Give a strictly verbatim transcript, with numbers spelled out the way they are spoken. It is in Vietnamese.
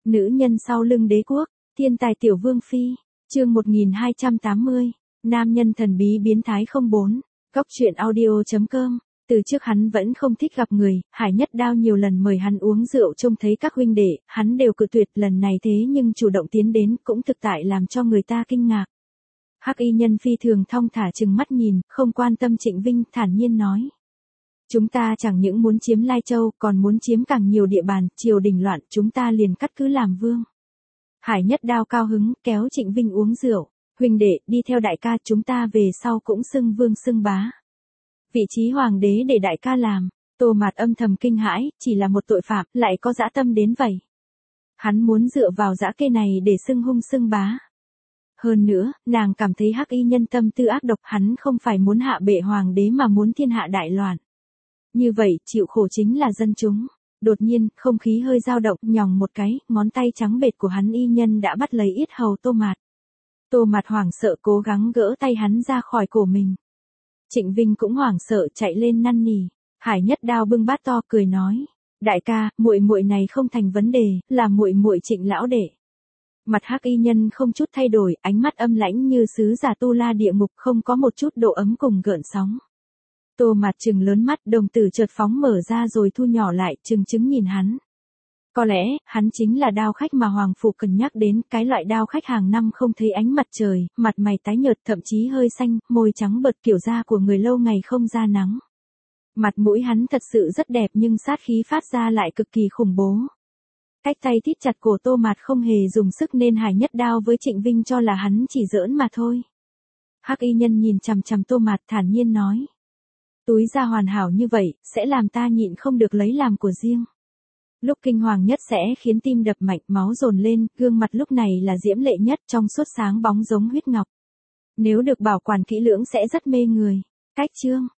Nữ nhân sau lưng đế quốc, thiên tài tiểu vương phi, chương một nghìn hai trăm tám mươi, nam nhân thần bí biến thái không bốn, góc truyện audio.com. Từ trước hắn vẫn không thích gặp người, Hải Nhất Đao nhiều lần mời hắn uống rượu trông thấy các huynh đệ, hắn đều cự tuyệt, lần này thế nhưng chủ động tiến đến cũng thực tại làm cho người ta kinh ngạc. Hắc y nhân phi thường thong thả chừng mắt nhìn, không quan tâm Trịnh Vinh, thản nhiên nói. Chúng ta chẳng những muốn chiếm Lai Châu, còn muốn chiếm càng nhiều địa bàn, triều đình loạn, chúng ta liền cắt cứ làm vương. Hải Nhất Đao cao hứng, kéo Trịnh Vinh uống rượu, huynh đệ, đi theo đại ca, chúng ta về sau cũng xưng vương xưng bá. Vị trí hoàng đế để đại ca làm, Tô Mạt âm thầm kinh hãi, chỉ là một tội phạm, lại có dã tâm đến vậy. Hắn muốn dựa vào dã kê này để xưng hung xưng bá. Hơn nữa, nàng cảm thấy hắc y nhân tâm tư ác độc, hắn không phải muốn hạ bệ hoàng đế mà muốn thiên hạ đại loạn. Như vậy, chịu khổ chính là dân chúng. Đột nhiên, không khí hơi dao động, nhòng một cái, ngón tay trắng bệt của hắn y nhân đã bắt lấy yết hầu Tô Mạt. Tô Mạt hoảng sợ cố gắng gỡ tay hắn ra khỏi cổ mình. Trịnh Vinh cũng hoảng sợ chạy lên năn nỉ. Hải Nhất Đao bưng bát to cười nói, đại ca, muội muội này không thành vấn đề, là muội muội Trịnh lão đệ. Mặt hắc y nhân không chút thay đổi, ánh mắt âm lãnh như sứ giả tu la địa ngục, không có một chút độ ấm cùng gợn sóng. Tô Mạt trừng lớn mắt, đồng tử chợt phóng mở ra rồi thu nhỏ lại, trừng trứng nhìn hắn. Có lẽ, hắn chính là đao khách mà Hoàng Phủ cần nhắc đến, cái loại đao khách hàng năm không thấy ánh mặt trời, mặt mày tái nhợt, thậm chí hơi xanh, môi trắng bật, kiểu da của người lâu ngày không ra nắng. Mặt mũi hắn thật sự rất đẹp nhưng sát khí phát ra lại cực kỳ khủng bố. Cách tay thít chặt cổ Tô Mạt không hề dùng sức nên Hải Nhất Đao với Trịnh Vinh cho là hắn chỉ giỡn mà thôi. Hắc y nhân nhìn chằm chằm Tô Mạt thản nhiên nói. Túi da hoàn hảo như vậy, sẽ làm ta nhịn không được lấy làm của riêng. Lúc kinh hoàng nhất sẽ khiến tim đập mạnh, máu dồn lên, gương mặt lúc này là diễm lệ nhất, trong suốt sáng bóng giống huyết ngọc. Nếu được bảo quản kỹ lưỡng sẽ rất mê người. Cách chương,